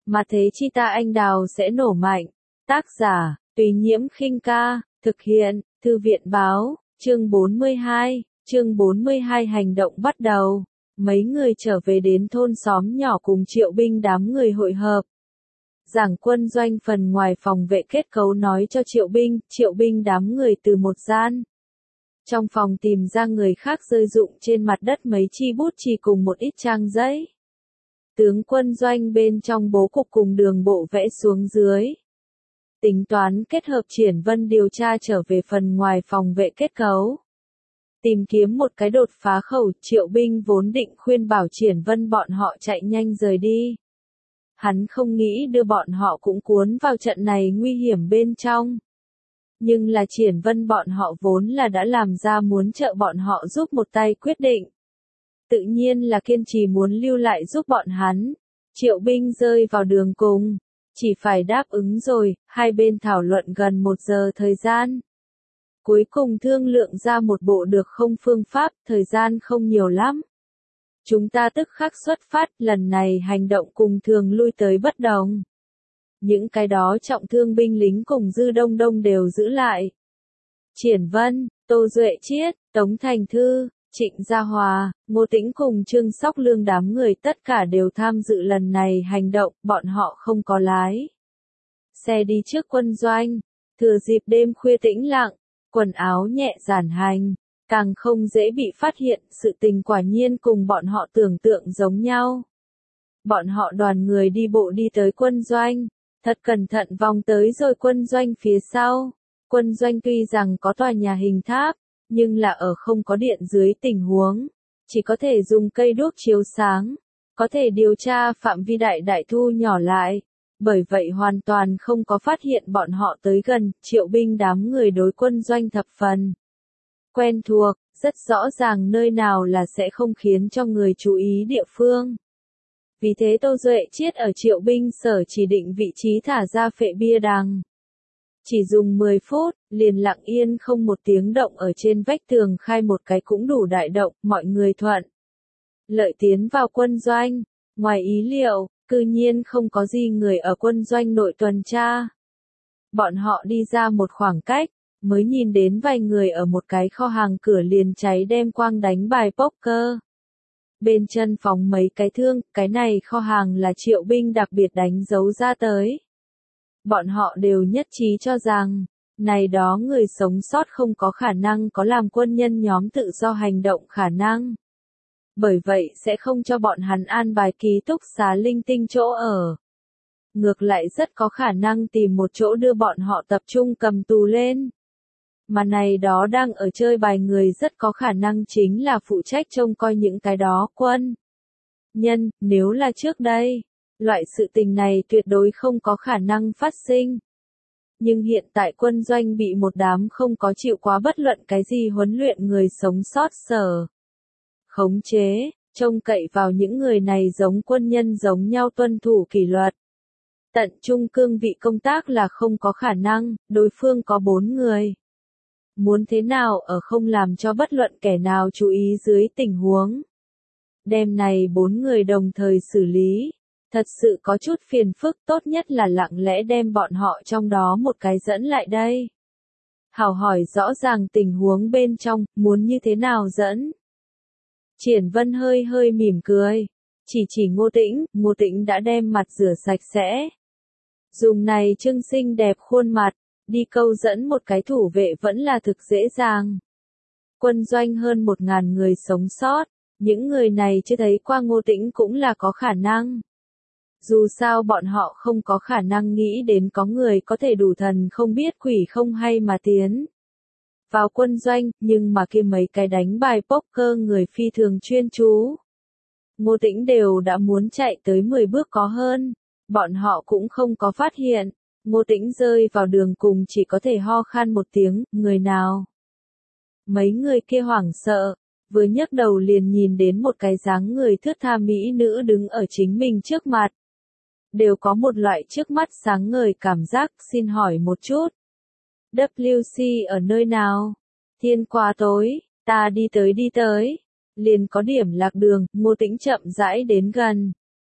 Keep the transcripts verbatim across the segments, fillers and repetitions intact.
mà thế chi ta anh đào sẽ nổ mạnh. Tác giả, Tùy Nhiễm Khinh Ca, thực hiện, Thư viện Báo, chương bốn mươi hai, chương bốn mươi hai hành động bắt đầu. Mấy người trở về đến thôn xóm nhỏ cùng Triệu binh đám người hội hợp. Giảng quân doanh phần ngoài phòng vệ kết cấu nói cho Triệu binh, Triệu binh đám người từ một gian. Trong phòng tìm ra người khác rơi rụng trên mặt đất mấy chi bút chì cùng một ít trang giấy. Tướng quân doanh bên trong bố cục cùng đường bộ vẽ xuống dưới. Tính toán kết hợp Triển Vân điều tra trở về phần ngoài phòng vệ kết cấu. Tìm kiếm một cái đột phá khẩu, Triệu binh vốn định khuyên bảo Triển Vân bọn họ chạy nhanh rời đi. Hắn không nghĩ đưa bọn họ cũng cuốn vào trận này nguy hiểm bên trong. Nhưng là Triển Vân bọn họ vốn là đã làm ra muốn trợ bọn họ giúp một tay quyết định. Tự nhiên là kiên trì muốn lưu lại giúp bọn hắn. Triệu binh rơi vào đường cùng. Chỉ phải đáp ứng rồi, hai bên thảo luận gần một giờ thời gian. Cuối cùng thương lượng ra một bộ được không phương pháp, thời gian không nhiều lắm. Chúng ta tức khắc xuất phát, lần này hành động cùng thường lui tới bất đồng. Những cái đó trọng thương binh lính cùng Dư Đông Đông đều giữ lại. Triển Vân, Tô Duệ Chiết, Tống Thành Thư, Trịnh Gia Hòa, Ngô Tĩnh cùng Trương Sóc Lương đám người tất cả đều tham dự lần này hành động, bọn họ không có lái. Xe đi trước quân doanh, thừa dịp đêm khuya tĩnh lặng, quần áo nhẹ giản hành, càng không dễ bị phát hiện, sự tình quả nhiên cùng bọn họ tưởng tượng giống nhau. Bọn họ đoàn người đi bộ đi tới quân doanh, thật cẩn thận vòng tới rồi quân doanh phía sau. Quân doanh tuy rằng có tòa nhà hình tháp, nhưng là ở không có điện dưới tình huống, chỉ có thể dùng cây đuốc chiếu sáng, có thể điều tra phạm vi đại đại thu nhỏ lại, bởi vậy hoàn toàn không có phát hiện bọn họ tới gần. Triệu binh đám người đối quân doanh thập phần quen thuộc, rất rõ ràng nơi nào là sẽ không khiến cho người chú ý địa phương. Vì thế Tô Duệ Chiết ở Triệu binh sở chỉ định vị trí thả ra phệ bia đằng. Chỉ dùng mười phút, liền lặng yên không một tiếng động ở trên vách tường khai một cái cũng đủ đại động, mọi người thuận lợi tiến vào quân doanh. Ngoài ý liệu, cư nhiên không có gì người ở quân doanh nội tuần tra. Bọn họ đi ra một khoảng cách, mới nhìn đến vài người ở một cái kho hàng cửa liền cháy đem quang đánh bài poker. Bên chân phóng mấy cái thương, cái này kho hàng là Triệu binh đặc biệt đánh dấu ra tới. Bọn họ đều nhất trí cho rằng, này đó người sống sót không có khả năng có làm quân nhân nhóm tự do hành động khả năng. Bởi vậy sẽ không cho bọn hắn an bài ký túc xá linh tinh chỗ ở. Ngược lại rất có khả năng tìm một chỗ đưa bọn họ tập trung cầm tù lên. Mà này đó đang ở chơi bài người rất có khả năng chính là phụ trách trông coi những cái đó quân nhân, nếu là trước đây. Loại sự tình này tuyệt đối không có khả năng phát sinh. Nhưng hiện tại quân doanh bị một đám không có chịu quá bất luận cái gì huấn luyện người sống sót sở khống chế, trông cậy vào những người này giống quân nhân giống nhau tuân thủ kỷ luật. Tận trung cương vị công tác là không có khả năng, đối phương có bốn người. Muốn thế nào ở không làm cho bất luận kẻ nào chú ý dưới tình huống. Đêm này bốn người đồng thời xử lý. Thật sự có chút phiền phức, tốt nhất là lặng lẽ đem bọn họ trong đó một cái dẫn lại đây. Hảo hỏi rõ ràng tình huống bên trong, muốn như thế nào dẫn. Triển Vân hơi hơi mỉm cười. Chỉ chỉ Ngô Tĩnh, Ngô Tĩnh đã đem mặt rửa sạch sẽ. Dùng này trưng xinh đẹp khuôn mặt, đi câu dẫn một cái thủ vệ vẫn là thực dễ dàng. Quân doanh hơn một ngàn người sống sót, những người này chưa thấy qua Ngô Tĩnh cũng là có khả năng. Dù sao bọn họ không có khả năng nghĩ đến có người có thể đủ thần không biết quỷ không hay mà tiến vào quân doanh, nhưng mà kia mấy cái đánh bài poker người phi thường chuyên chú. Ngô Tĩnh đều đã muốn chạy tới mười bước có hơn, bọn họ cũng không có phát hiện. Ngô Tĩnh rơi vào đường cùng chỉ có thể ho khan một tiếng, người nào? Mấy người kia hoảng sợ, vừa nhấc đầu liền nhìn đến một cái dáng người thướt tha mỹ nữ đứng ở chính mình trước mặt. Đều có một loại trước mắt sáng ngời cảm giác, xin hỏi một chút. vê xê ở nơi nào? Thiên quá tối, ta đi tới đi tới. Liền có điểm lạc đường, Ngô Tĩnh chậm rãi đến gần.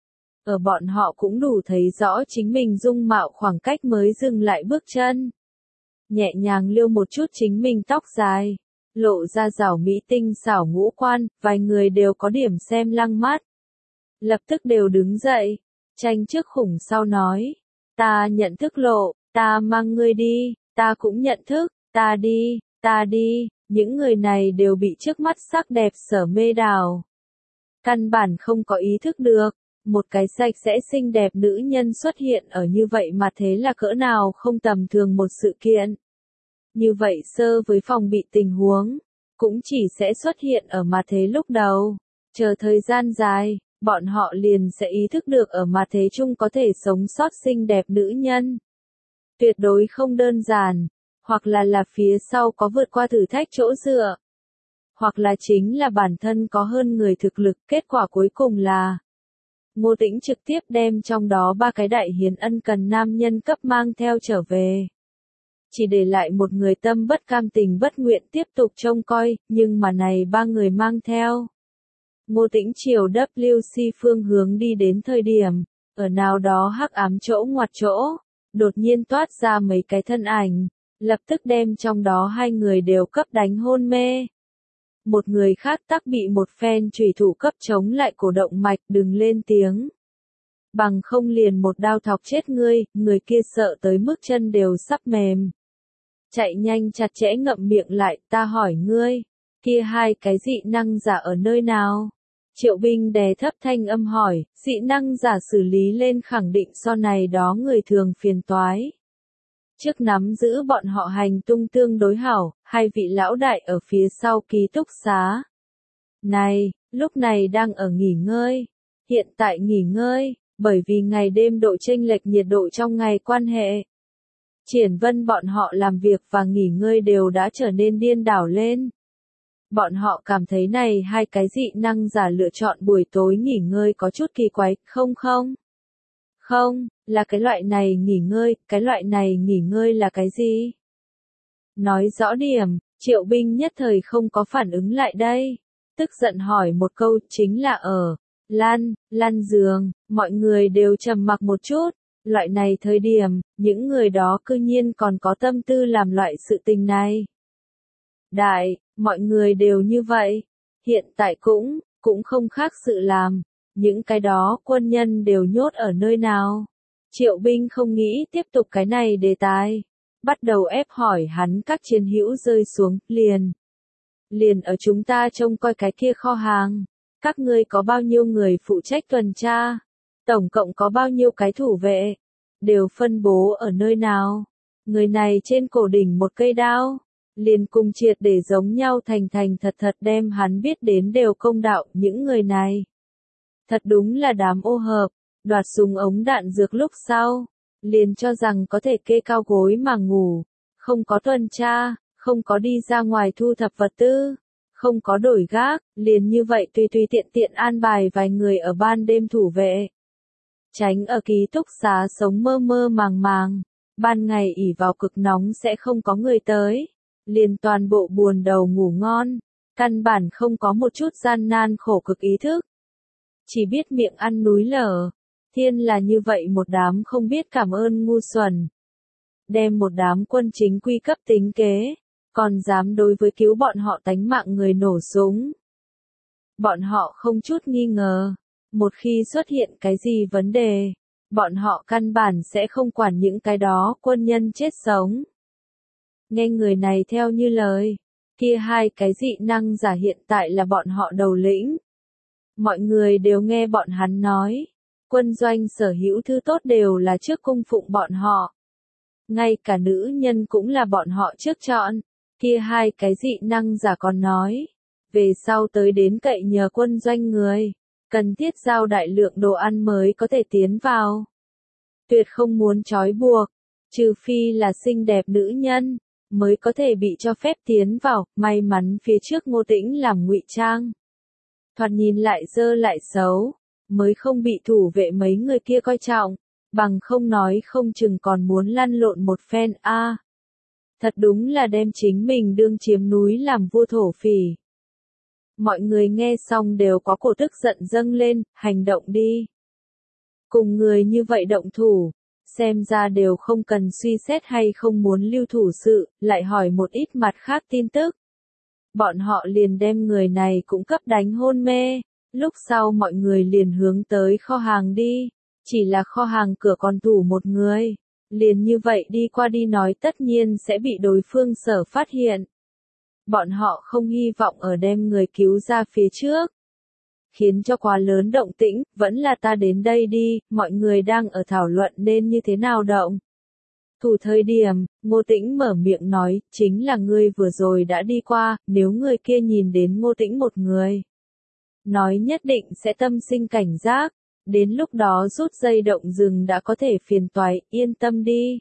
ở bọn họ cũng đủ thấy rõ chính mình dung mạo khoảng cách mới dừng lại bước chân. Nhẹ nhàng liêu một chút chính mình tóc dài, lộ ra rảo mỹ tinh xảo ngũ quan, vài người đều có điểm xem lăng mắt. Lập tức đều đứng dậy, tranh trước khủng sau nói, ta nhận thức lộ, ta mang ngươi đi, ta cũng nhận thức, ta đi, ta đi, những người này đều bị trước mắt sắc đẹp sở mê đảo. Căn bản không có ý thức được, một cái sạch sẽ xinh đẹp nữ nhân xuất hiện ở như vậy mà thế là cỡ nào không tầm thường một sự kiện. Như vậy sơ với phòng bị tình huống, cũng chỉ sẽ xuất hiện ở mà thế lúc đầu, chờ thời gian dài, bọn họ liền sẽ ý thức được ở mà thế chung có thể sống sót xinh đẹp nữ nhân. Tuyệt đối không đơn giản, hoặc là là phía sau có vượt qua thử thách chỗ dựa, hoặc là chính là bản thân có hơn người thực lực, kết quả cuối cùng là Ngô Tĩnh trực tiếp đem trong đó ba cái đại hiến ân cần nam nhân cấp mang theo trở về. Chỉ để lại một người tâm bất cam tình bất nguyện tiếp tục trông coi, nhưng mà này ba người mang theo. Ngô Tĩnh chiều W C phương hướng đi đến thời điểm, ở nào đó hắc ám chỗ ngoặt chỗ, đột nhiên toát ra mấy cái thân ảnh, lập tức đem trong đó hai người đều cấp đánh hôn mê. Một người khác tắc bị một phen chủy thủ cấp chống lại cổ động mạch, đừng lên tiếng. Bằng không liền một đao thọc chết ngươi, người kia sợ tới mức chân đều sắp mềm. Chạy nhanh chặt chẽ ngậm miệng lại, ta hỏi ngươi, kia hai cái dị năng giả ở nơi nào? Triệu Binh đè thấp thanh âm hỏi, dị năng giả xử lý lên khẳng định so này đó người thường phiền toái. Trước nắm giữ bọn họ hành tung tương đối hảo, hai vị lão đại ở phía sau ký túc xá. Này, lúc này đang ở nghỉ ngơi, hiện tại nghỉ ngơi, bởi vì ngày đêm độ chênh lệch nhiệt độ trong ngày quan hệ. Triển Vân bọn họ làm việc và nghỉ ngơi đều đã trở nên điên đảo lên. Bọn họ cảm thấy này hai cái dị năng giả lựa chọn buổi tối nghỉ ngơi có chút kỳ quái, không không? Không, là cái loại này nghỉ ngơi, cái loại này nghỉ ngơi là cái gì? Nói rõ điểm, Triệu Binh nhất thời không có phản ứng lại đây. Tức giận hỏi một câu chính là ở, lăn, lăn giường, mọi người đều trầm mặc một chút. Loại này thời điểm, những người đó cư nhiên còn có tâm tư làm loại sự tình này. Đại, mọi người đều như vậy. Hiện tại cũng, cũng không khác sự làm. Những cái đó quân nhân đều nhốt ở nơi nào. Triệu Binh không nghĩ tiếp tục cái này đề tài. Bắt đầu ép hỏi hắn các chiến hữu rơi xuống, liền. Liền ở chúng ta trông coi cái kia kho hàng. Các ngươi có bao nhiêu người phụ trách tuần tra? Tổng cộng có bao nhiêu cái thủ vệ? Đều phân bố ở nơi nào? Người này trên cổ đỉnh một cây đao. Liền cùng triệt để giống nhau thành thành thật thật đem hắn biết đến đều công đạo những người này. Thật đúng là đám ô hợp, đoạt súng ống đạn dược lúc sau. Liền cho rằng có thể kê cao gối mà ngủ. Không có tuần tra, không có đi ra ngoài thu thập vật tư. Không có đổi gác, liền như vậy tùy tùy tiện tiện an bài vài người ở ban đêm thủ vệ. Tránh ở ký túc xá sống mơ mơ màng màng, ban ngày ỉ vào cực nóng sẽ không có người tới, liền toàn bộ buồn đầu ngủ ngon, căn bản không có một chút gian nan khổ cực ý thức. Chỉ biết miệng ăn núi lở, thiên là như vậy một đám không biết cảm ơn ngu xuẩn. Đem một đám quân chính quy cấp tính kế, còn dám đối với cứu bọn họ tánh mạng người nổ súng. Bọn họ không chút nghi ngờ. Một khi xuất hiện cái gì vấn đề, bọn họ căn bản sẽ không quản những cái đó quân nhân chết sống. Nghe người này theo như lời, kia hai cái dị năng giả hiện tại là bọn họ đầu lĩnh. Mọi người đều nghe bọn hắn nói, quân doanh sở hữu thứ tốt đều là trước cung phụng bọn họ. Ngay cả nữ nhân cũng là bọn họ trước chọn, kia hai cái dị năng giả còn nói, về sau tới đến cậy nhờ quân doanh người. Cần thiết giao đại lượng đồ ăn mới có thể tiến vào. Tuyệt không muốn trói buộc, trừ phi là xinh đẹp nữ nhân, mới có thể bị cho phép tiến vào, may mắn phía trước Ngô Tĩnh làm ngụy trang. Thoạt nhìn lại dơ lại xấu, mới không bị thủ vệ mấy người kia coi trọng, bằng không nói không chừng còn muốn lăn lộn một phen a. À, thật đúng là đem chính mình đương chiếm núi làm vua thổ phỉ. Mọi người nghe xong đều có cổ tức giận dâng lên, hành động đi. Cùng người như vậy động thủ, xem ra đều không cần suy xét hay không muốn lưu thủ sự, lại hỏi một ít mặt khác tin tức. Bọn họ liền đem người này cũng cấp đánh hôn mê, lúc sau mọi người liền hướng tới kho hàng đi, chỉ là kho hàng cửa còn tủ một người, liền như vậy đi qua đi nói tất nhiên sẽ bị đối phương sở phát hiện. Bọn họ không hy vọng ở đem người cứu ra phía trước. Khiến cho quá lớn động tĩnh, vẫn là ta đến đây đi, mọi người đang ở thảo luận nên như thế nào động. Thủ thời điểm, Ngô Tĩnh mở miệng nói, chính là ngươi vừa rồi đã đi qua, nếu người kia nhìn đến Ngô Tĩnh một người. Nói nhất định sẽ tâm sinh cảnh giác, đến lúc đó rút dây động rừng đã có thể phiền toái, yên tâm đi.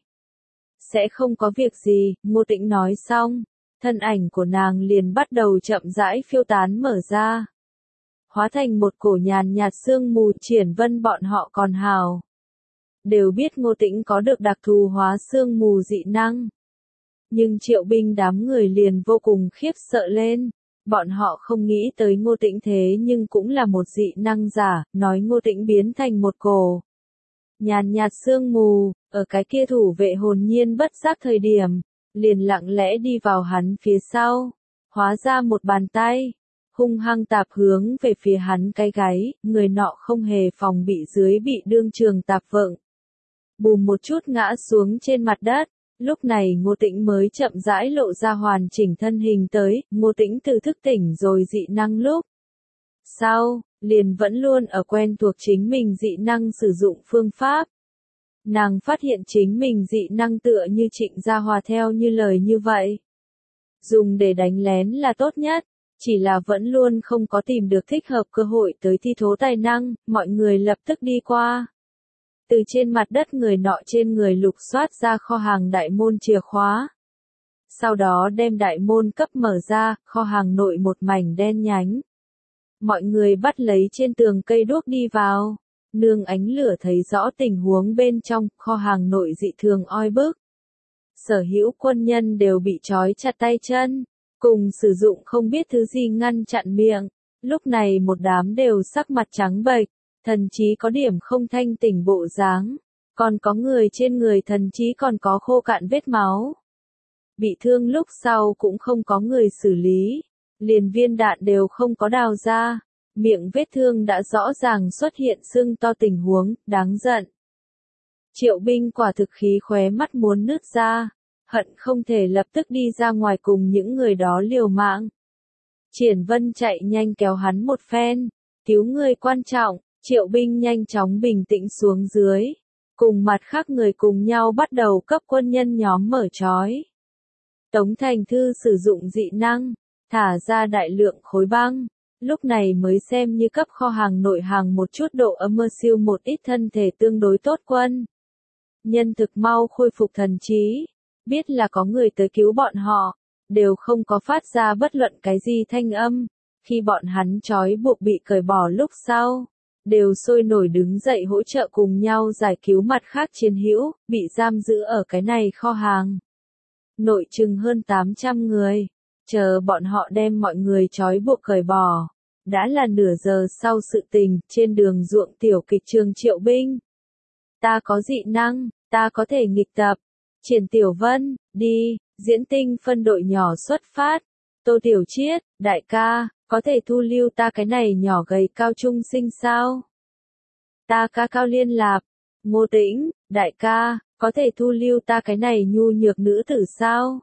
Sẽ không có việc gì, Ngô Tĩnh nói xong, thân ảnh của nàng liền bắt đầu chậm rãi phiêu tán mở ra. Hóa thành một cổ nhàn nhạt sương mù. Triển Vân bọn họ còn hào. Đều biết Ngô Tĩnh có được đặc thù hóa sương mù dị năng. Nhưng Triệu Binh đám người liền vô cùng khiếp sợ lên. Bọn họ không nghĩ tới Ngô Tĩnh thế nhưng cũng là một dị năng giả, nói Ngô Tĩnh biến thành một cổ. Nhàn nhạt sương mù, ở cái kia thủ vệ hồn nhiên bất giác thời điểm, liền lặng lẽ đi vào hắn phía sau, hóa ra một bàn tay. Hung hăng tạp hướng về phía hắn cái gáy, người nọ không hề phòng bị dưới bị đương trường tạp vựng. Bùm một chút ngã xuống trên mặt đất, lúc này Ngô Tĩnh mới chậm rãi lộ ra hoàn chỉnh thân hình tới, Ngô Tĩnh từ thức tỉnh rồi dị năng lúc. Sau, liền vẫn luôn ở quen thuộc chính mình dị năng sử dụng phương pháp. Nàng phát hiện chính mình dị năng tựa như Trịnh Gia Hòa theo như lời như vậy. Dùng để đánh lén là tốt nhất. Chỉ là vẫn luôn không có tìm được thích hợp cơ hội tới thi thố tài năng, mọi người lập tức đi qua. Từ trên mặt đất người nọ trên người lục soát ra kho hàng đại môn chìa khóa. Sau đó đem đại môn cấp mở ra, kho hàng nội một mảnh đen nhánh. Mọi người bắt lấy trên tường cây đuốc đi vào. Nương ánh lửa thấy rõ tình huống bên trong, kho hàng nội dị thường oi bức. Sở hữu quân nhân đều bị trói chặt tay chân. Cùng sử dụng không biết thứ gì ngăn chặn miệng, lúc này một đám đều sắc mặt trắng bệch, thần chí có điểm không thanh tỉnh bộ dáng, còn có người trên người thần chí còn có khô cạn vết máu. Bị thương lúc sau cũng không có người xử lý, liền viên đạn đều không có đào ra, miệng vết thương đã rõ ràng xuất hiện sưng to tình huống, đáng giận. Triệu Binh quả thực khí khóe mắt muốn nứt ra. Hận không thể lập tức đi ra ngoài cùng những người đó liều mạng. Triển Vân chạy nhanh kéo hắn một phen, cứu người quan trọng, Triệu Binh nhanh chóng bình tĩnh xuống dưới, cùng mặt khác người cùng nhau bắt đầu cấp quân nhân nhóm mở trói. Tống Thành Thư sử dụng dị năng, thả ra đại lượng khối băng, lúc này mới xem như cấp kho hàng nội hàng một chút độ ấm mơ siêu một ít thân thể tương đối tốt quân. Nhân thực mau khôi phục thần trí. Biết là có người tới cứu bọn họ, đều không có phát ra bất luận cái gì thanh âm, khi bọn hắn trói buộc bị cởi bỏ lúc sau, đều sôi nổi đứng dậy hỗ trợ cùng nhau giải cứu mặt khác chiến hữu, bị giam giữ ở cái này kho hàng. Nội chừng hơn tám trăm người, chờ bọn họ đem mọi người trói buộc cởi bỏ, đã là nửa giờ sau sự tình, trên đường ruộng tiểu kịch trường Triệu Binh. Ta có dị năng, ta có thể nghịch tập. Triển Tiểu Vân, đi, diễn tinh phân đội nhỏ xuất phát. Tô Tiểu Chiết, đại ca, có thể thu lưu ta cái này nhỏ gầy cao trung sinh sao? Ta ca Cao Liên Lạp, Ngô Tĩnh, đại ca, có thể thu lưu ta cái này nhu nhược nữ tử sao?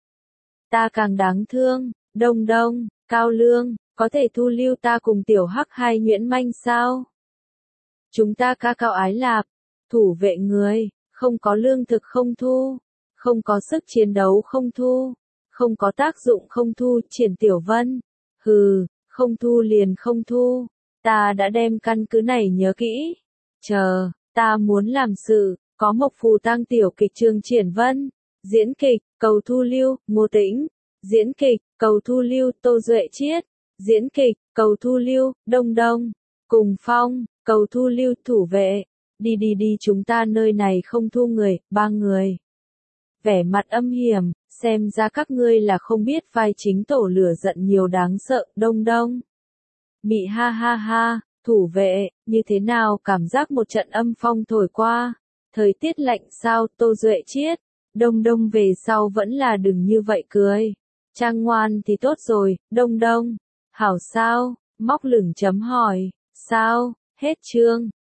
Ta càng đáng thương, Đông Đông, Cao Lương, có thể thu lưu ta cùng Tiểu Hắc hai nhuyễn manh sao? Chúng ta ca Cao Ái Lạp, thủ vệ người. Không có lương thực không thu, không có sức chiến đấu không thu, không có tác dụng không thu. Triển Tiểu Vân, hừ, không thu liền không thu, ta đã đem căn cứ này nhớ kỹ, chờ, ta muốn làm sự, có Mộc Phù Tăng tiểu kịch trường Triển Vân, diễn kịch, cầu thu lưu, Ngô Tĩnh, diễn kịch, cầu thu lưu, Tô Duệ Chiết, diễn kịch, cầu thu lưu, Đông Đông, Cùng Phong, cầu thu lưu, thủ vệ. Đi đi đi chúng ta nơi này không thu người, ba người. Vẻ mặt âm hiểm, xem ra các ngươi là không biết vai chính tổ lửa giận nhiều đáng sợ, Đông Đông. Mị ha ha ha, Thủ vệ, như thế nào cảm giác một trận âm phong thổi qua? Thời tiết lạnh sao? Tô Duệ Chiết. Đông Đông về sau vẫn là đừng như vậy cười. Trang ngoan thì tốt rồi, Đông Đông. Hảo sao? Móc lửng chấm hỏi. Sao? Hết chương.